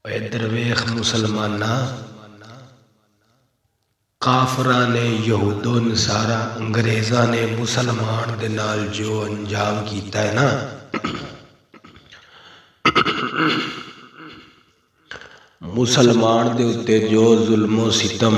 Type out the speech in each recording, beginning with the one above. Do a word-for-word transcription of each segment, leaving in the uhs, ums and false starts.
ادھر ویخ مسلمانہ کافراں نے یہود و نصارا انگریزاں نے مسلمان دے نال جو انجام کیتا ہے نا، مسلمان دے اتے جو ظلم و ستم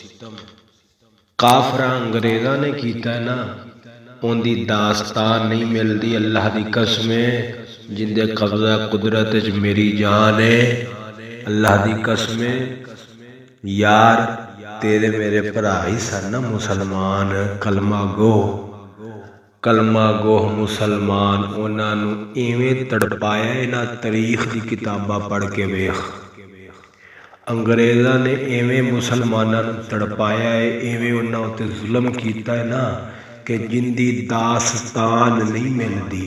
کافراں انگریزاں نے کیتا ہے نا، ان دی داستان نہیں ملدی اللہ دی قسم جن دے قبضہ قدرت وچ میری جان ہے، اللہ دی قسم یار تیرے میرے بھرائی سن مسلمان کلمہ گو کلمہ گو مسلمان، انہاں نو ایویں تڑپایا انہاں تاریخ دی کتاباں پڑھ کے ویخ، انگریزاں نے ایویں مسلماناں نو تڑپایا ہے، ایویں انہاں تے ظلم کیتا ہے نا کہ جن دی داستان نہیں ملدی۔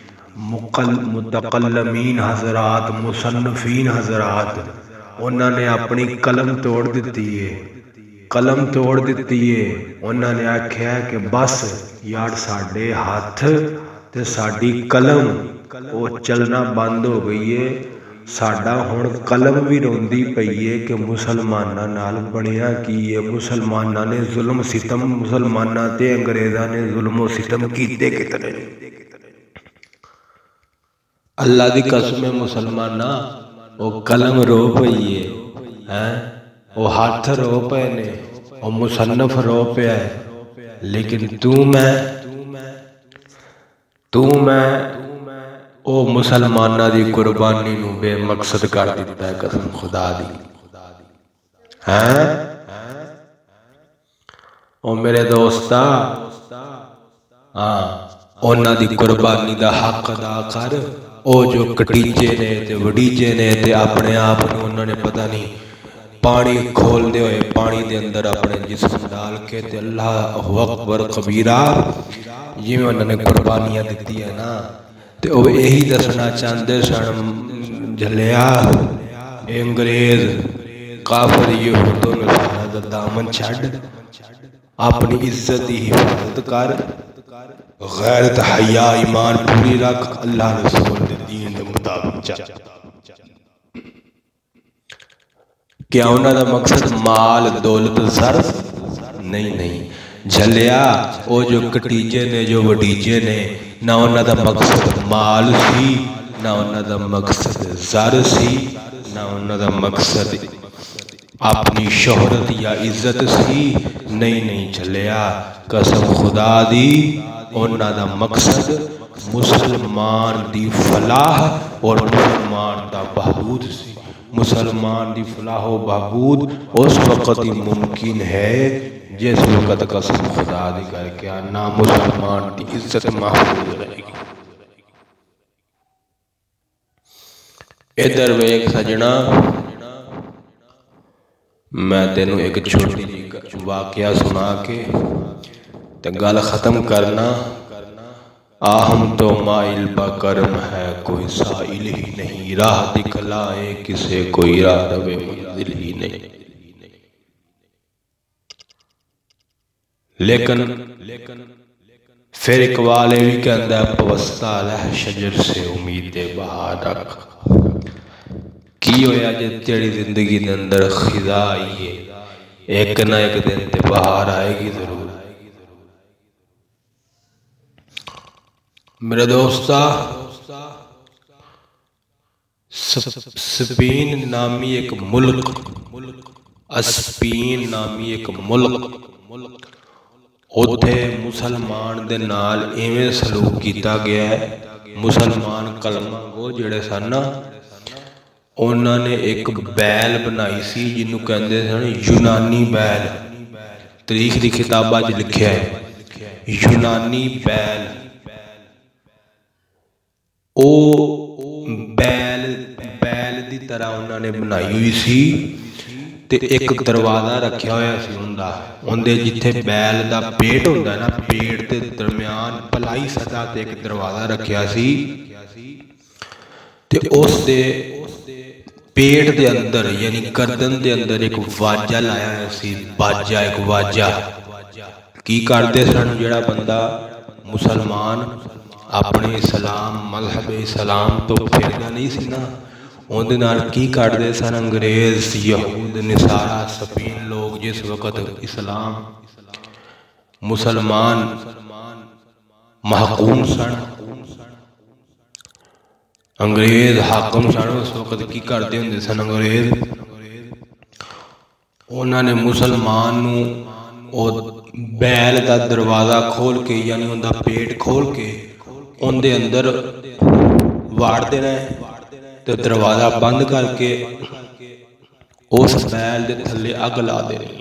متکلمین حضرات، مصنفین حضرات، انہاں نے اپنی قلم توڑ دیتی ہے، قلم توڑ دیتی ہے، انہاں نے آکھیا کہ بس یار ساڈے ہاتھ تے ساڈی قلم وہ چلنا بند ہو گئی ہے، ساڈا ہن قلم بھی روندی پئی ہے کہ مسلماناں نال بنیا کی ہے، مسلماناں نے ظلم ستم مسلماناں تے انگریزاں نے ظلم و ستم کیتے کتنے اللہ دی قسم مسلماناں وہ قلم رو پئی ہے، وہ ہاتھ رو پے نے، وہ مصنف رو پیا ہے، لیکن تو میں تو میں او مسلماناں دی قربانی نو بے مقصد کر دیتا ہے، قسم خدا دی ہیں او میرے دوستا، ہاں انہاں دی قربانی دا حق ادا کر۔ او جو کٹیجے نے تے وڈیجے نے تے اپنے آپ نو انہوں نے پتہ نہیں پانی کھول دے ہوئے پانی دے اندر اپنے جسم ڈال کے تے اللہ اکبر کبیرہ جی میں انہوں نے قربانیاں دیتی ہے نا، تے او یہی دسنا چاہتے سن جھلیا انگریز کافر یہود و نصارا دا دامن چھڈ، اپنی عزت دی حفاظت کر، غیرت حیا ایمان پوری رکھ، اللہ رسول دے دین دے مطابق چل۔ کیا انہاں دا مقصد مال دولت زر نہیں نہیں جھلیا، او جو کٹیجے نے جو وڈیجے نے، نہ انہاں دا مقصد مال سی، نہ انہاں دا مقصد زر سی، نہ انہاں دا مقصد اپنی شہرت یا عزت سی، نہیں نہیں جھلیا قسم خدا دی، انہاں دا مقصد مسلمان دی فلاح اور مسلمان دا بہبود سی۔ مسلمان دی فلاح و بہبود اس وقت ہی ممکن ہے جس وقت قسم خدا دی کر کے آنا مسلمان دی عزت محفوظ رہے گی۔ ادھر ویک سجنا، میں تینوں ایک چھوٹی جی واقعہ سنا کے تے گل ختم کرنا۔ آہم تو مائل با کرم ہے کوئی سائل ہی نہیں، راہ دکھلائے کسے کوئی راہ روے منزل ہی نہیں، لیکن پھر ایک والے بھی کہندہ ہے پوستا لہ شجر سے امید بہار رکھ، کی ہویا جے تیری زندگی دے اندر خزاں آئی ہے، ایک نہ ایک دن تے بہار آئے گی ضرور۔ میرے دوستا، سپین نامی ایک ملک اسپین نامی ایک ملک اتھے مسلمان دے نال ایویں سلوک کیتا گیا ہے، مسلمان کلمہ گو جڑے سن نا، انہوں نے ایک بیل بنائی سی جنہوں کہندے سن یونانی بیل، تاریخ دی کتاباں وچ لکھیا ہے یونانی بیل، او بیل بیل دی طرح انہوں نے بنائی ہوئی سی تے ایک دروازہ رکھیا ہویا سی ہوندا، ہوندے جتھے بیل دا پیٹ ہوندا ہے نا، پیٹ دے درمیان پلائی سطح تے ایک دروازہ رکھیا سی تے اس دے پیٹ دے اندر یعنی گردن دے اندر ایک واجہ لایا ہے سی، واجہ ایک واجہ کی کردے سن جڑا بندہ مسلمان اپنے اسلام مذہب اسلام تو پھردا نہیں سی نا، ਉਹਦੇ ਨਾਲ ਕੀ ਕਰਦੇ ਸਨ ਅੰਗਰੇਜ਼, ਯਹੂਦ, ਨਿਸਾਰਾ, ਸਪੇਨ ਲੋਕ ਜਿਸ ਵਕਤ ਇਸਲਾਮ ਮੁਸਲਮਾਨ ਮਹਕੂਮ ਸਨ, ਅੰਗਰੇਜ਼ ਹਾਕਮ ਸਨ, ਉਸ ਵਕਤ ਕੀ ਕਰਦੇ ਹੁੰਦੇ ਸਨ ਅੰਗਰੇਜ਼? ਉਹਨਾਂ ਨੇ ਮੁਸਲਮਾਨ ਨੂੰ ਉਹ ਬੈਲ ਦਾ ਦਰਵਾਜ਼ਾ ਖੋਲ੍ਹ ਕੇ, ਯਾਨੀ ਉਹਦਾ ਪੇਟ ਖੋਲ੍ਹ ਕੇ ਉਹਦੇ ਅੰਦਰ ਵਾੜ ਦੇਣਾ ਤੇ ਦਰਵਾਜ਼ਾ ਬੰਦ ਕਰਕੇ ਉਸ ਬੈਲ ਦੇ ਥੱਲੇ ਅੱਗ ਲਾ ਦੇਣੀ।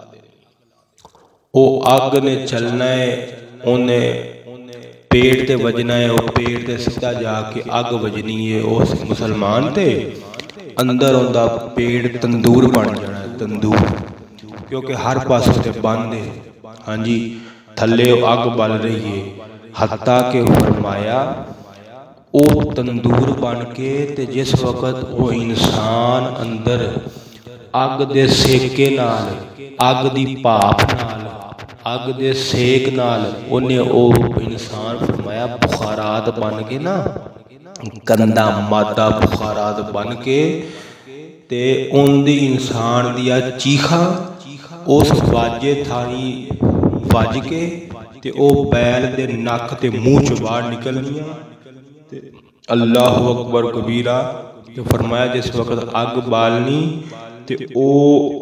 ਉਹ ਅੱਗ ਨੇ ਚੱਲਣਾ ਹੈ, ਉਹਨੇ ਪੇਟ 'ਤੇ ਵੱਜਣਾ ਹੈ, ਉਹ ਪੇਟ 'ਤੇ ਸਿੱਧਾ ਜਾ ਕੇ ਅੱਗ ਵੱਜਣੀ ਹੈ ਉਸ ਮੁਸਲਮਾਨ 'ਤੇ, ਅੰਦਰ ਉਹਦਾ ਪੇਟ ਤੰਦੂਰ ਬਣ ਜਾਣਾ ਹੈ, ਤੰਦੂਰ, ਕਿਉਂਕਿ ਹਰ ਪਾਸੇ 'ਤੇ ਬੰਦ ਹੈ। ਹਾਂਜੀ, ਥੱਲੇ ਉਹ ਅੱਗ ਬਲ ਰਹੀ ਹੈ। ਹੱਤਾ ਕਿ ਫਰਮਾਇਆ ਉਹ ਤੰਦੂਰ ਬਣ ਕੇ, ਤੇ ਜਿਸ ਵਕਤ ਉਹ ਇਨਸਾਨ ਅੰਦਰ ਅੱਗ ਦੇ ਸੇਕੇ ਨਾਲ, ਅੱਗ ਦੀ ਭਾਪ ਨਾਲ, ਅੱਗ ਦੇ ਸੇਕ ਨਾਲ ਉਹਨੇ ਉਹ ਇਨਸਾਨ ਫਰਮਾਇਆ ਬੁਖਾਰਾਤ ਬਣ ਕੇ ਨਾ, ਗੰਦਾ ਮਾਦਾ ਬੁਖਾਰਾਤ ਬਣ ਕੇ, ਤੇ ਉਹਦੀ ਇਨਸਾਨ ਦੀਆਂ ਚੀਖਾਂ ਉਸ ਵਾਜੇ ਥਾਣੀ ਵੱਜ ਕੇ ਤੇ ਉਹ ਬੈਲ ਦੇ ਨੱਕ ਤੇ ਮੂੰਹ 'ਚੋਂ ਬਾਹਰ ਨਿਕਲਣੀਆਂ। ਤੇ ਅੱਲਾਹੁ ਅਕਬਰ ਕਬੀਰਾ। ਤੇ ਫਰਮਾਇਆ ਜਿਸ ਵਕਤ ਅੱਗ ਬਾਲਣੀ ਤੇ ਉਹ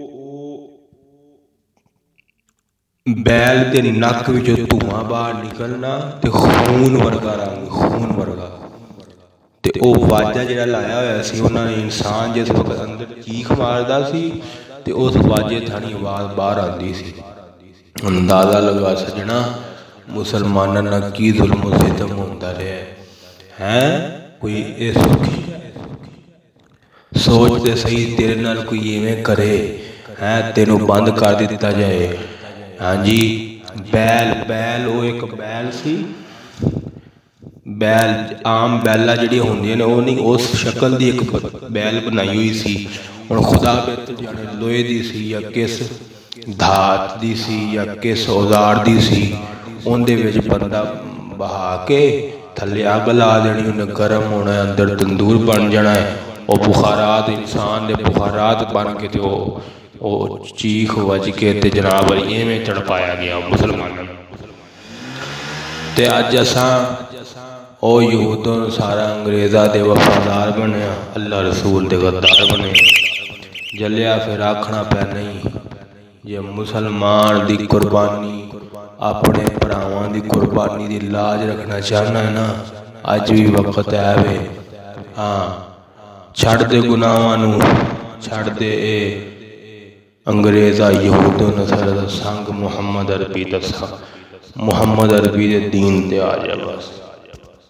ਬੈਲ ਦੇ ਨੱਕ ਵਿੱਚੋਂ ਧੂੰਆਂ ਬਾਹਰ ਨਿਕਲਣਾ ਤੇ ਖੂਨ ਵਰਗਾ ਰੰਗ, ਖੂਨ ਵਰਗਾ। ਤੇ ਉਹ ਵਾਜਾ ਜਿਹੜਾ ਲਾਇਆ ਹੋਇਆ ਸੀ ਉਹਨਾਂ ਨੇ, ਇਨਸਾਨ ਜਿਸ ਵਕਤ ਅੰਦਰ ਚੀਖ ਮਾਰਦਾ ਸੀ ਤੇ ਉਸ ਵਾਜੇ ਥਾਣੀ ਆਵਾਜ਼ ਬਾਹਰ ਆਉਂਦੀ ਸੀ। ਅੰਦਾਜ਼ਾ ਲਗਾ ਸੱਜਣਾ ਮੁਸਲਮਾਨਾਂ ਨਾਲ ਕੀ ਜ਼ੁਲਮ ਸਿਤਮ ਹੁੰਦਾ ਰਿਹਾ ਹੈ। ਕੋਈ ਇਹ ਸੌਖੀ ਸੋਚ ਤੇ ਸਹੀ, ਤੇਰੇ ਨਾਲ ਕੋਈ ਇਵੇਂ ਕਰੇ ਹੈ, ਤੈਨੂੰ ਬੰਦ ਕਰ ਦਿੱਤਾ ਜਾਏ। ਹਾਂਜੀ, ਬੈਲ, ਬੈਲ ਉਹ ਇੱਕ ਬੈਲ ਸੀ। ਬੈਲ ਆਮ ਬੈਲਾਂ ਜਿਹੜੀਆਂ ਹੁੰਦੀਆਂ ਨੇ ਉਹ ਨਹੀਂ, ਉਸ ਸ਼ਕਲ ਦੀ ਇੱਕ ਬੈਲ ਬਣਾਈ ਹੋਈ ਸੀ। ਹੁਣ ਖੁਦਾ ਬਿਹਤਰ ਜਾਣੇ ਲੋਹੇ ਦੀ ਸੀ ਜਾਂ ਕਿਸ ਧਾਤ ਦੀ ਸੀ ਜਾਂ ਕਿਸ ਔਜ਼ਾਰ ਦੀ ਸੀ। ਉਹਦੇ ਵਿੱਚ ਬੰਦਾ ਬਹਾ ਕੇ ਥੱਲੇ ਅੱਗ ਲਾ ਦੇਣੀ, ਉਹਨੇ ਗਰਮ ਹੋਣਾ, ਅੰਦਰ ਤੰਦੂਰ ਬਣ ਜਾਣਾ ਹੈ। ਉਹ ਬੁਖਾਰਾਤ ਇਨਸਾਨ ਦੇ ਬੁਖਾਰਾਤ ਬਣ ਕੇ ਤੇ ਉਹ ਉਹ ਚੀਖ ਵੱਜ ਕੇ ਤੇ ਜਨਾਬ ਇਵੇਂ ਤੜਪਾਇਆ ਗਿਆ ਮੁਸਲਮਾਨਾਂ ਨੂੰ। ਤੇ ਅੱਜ ਅਸਾਂ ਉਹ ਯਹੂਦੋਂ ਨੂੰ ਸਾਰਾ ਅੰਗਰੇਜ਼ਾਂ ਦੇ ਵਫਾਦਾਰ ਬਣਿਆ, ਅੱਲਾ ਰਸੂਲ ਦੇ ਗੱਦਾਰ ਬਣੇ। ਜਲਿਆ ਫਿਰ ਆਖਣਾ ਪਿਆ ਨਹੀਂ, ਜੇ ਮੁਸਲਮਾਨ ਦੀ ਕੁਰਬਾਨੀ, ਆਪਣੇ ਭਰਾਵਾਂ ਦੀ ਕੁਰਬਾਨੀ ਦੀ ਲਾਜ ਰੱਖਣਾ ਚਾਹੁੰਦਾ ਹੈ ਨਾ, ਅੱਜ ਵੀ ਵਕਤ ਹੈ ਵੇ। ਹਾਂ, ਛੱਡ ਦੇ ਗੁਨਾਹਾਂ ਨੂੰ, ਛੱਡ ਦੇ ਇਹ ਅੰਗਰੇਜ਼ਾਂ ਯਹੂਦੋਂ ਨਸਰ ਦਾ ਸੰਗ, ਮੁਹੰਮਦ ਅਰਬੀ ਦਾ ਸੰਗ, ਮੁਹੰਮਦ ਅਰਬੀ ਦੇ ਦੀਨ 'ਤੇ ਆ ਜਾ ਬਸ।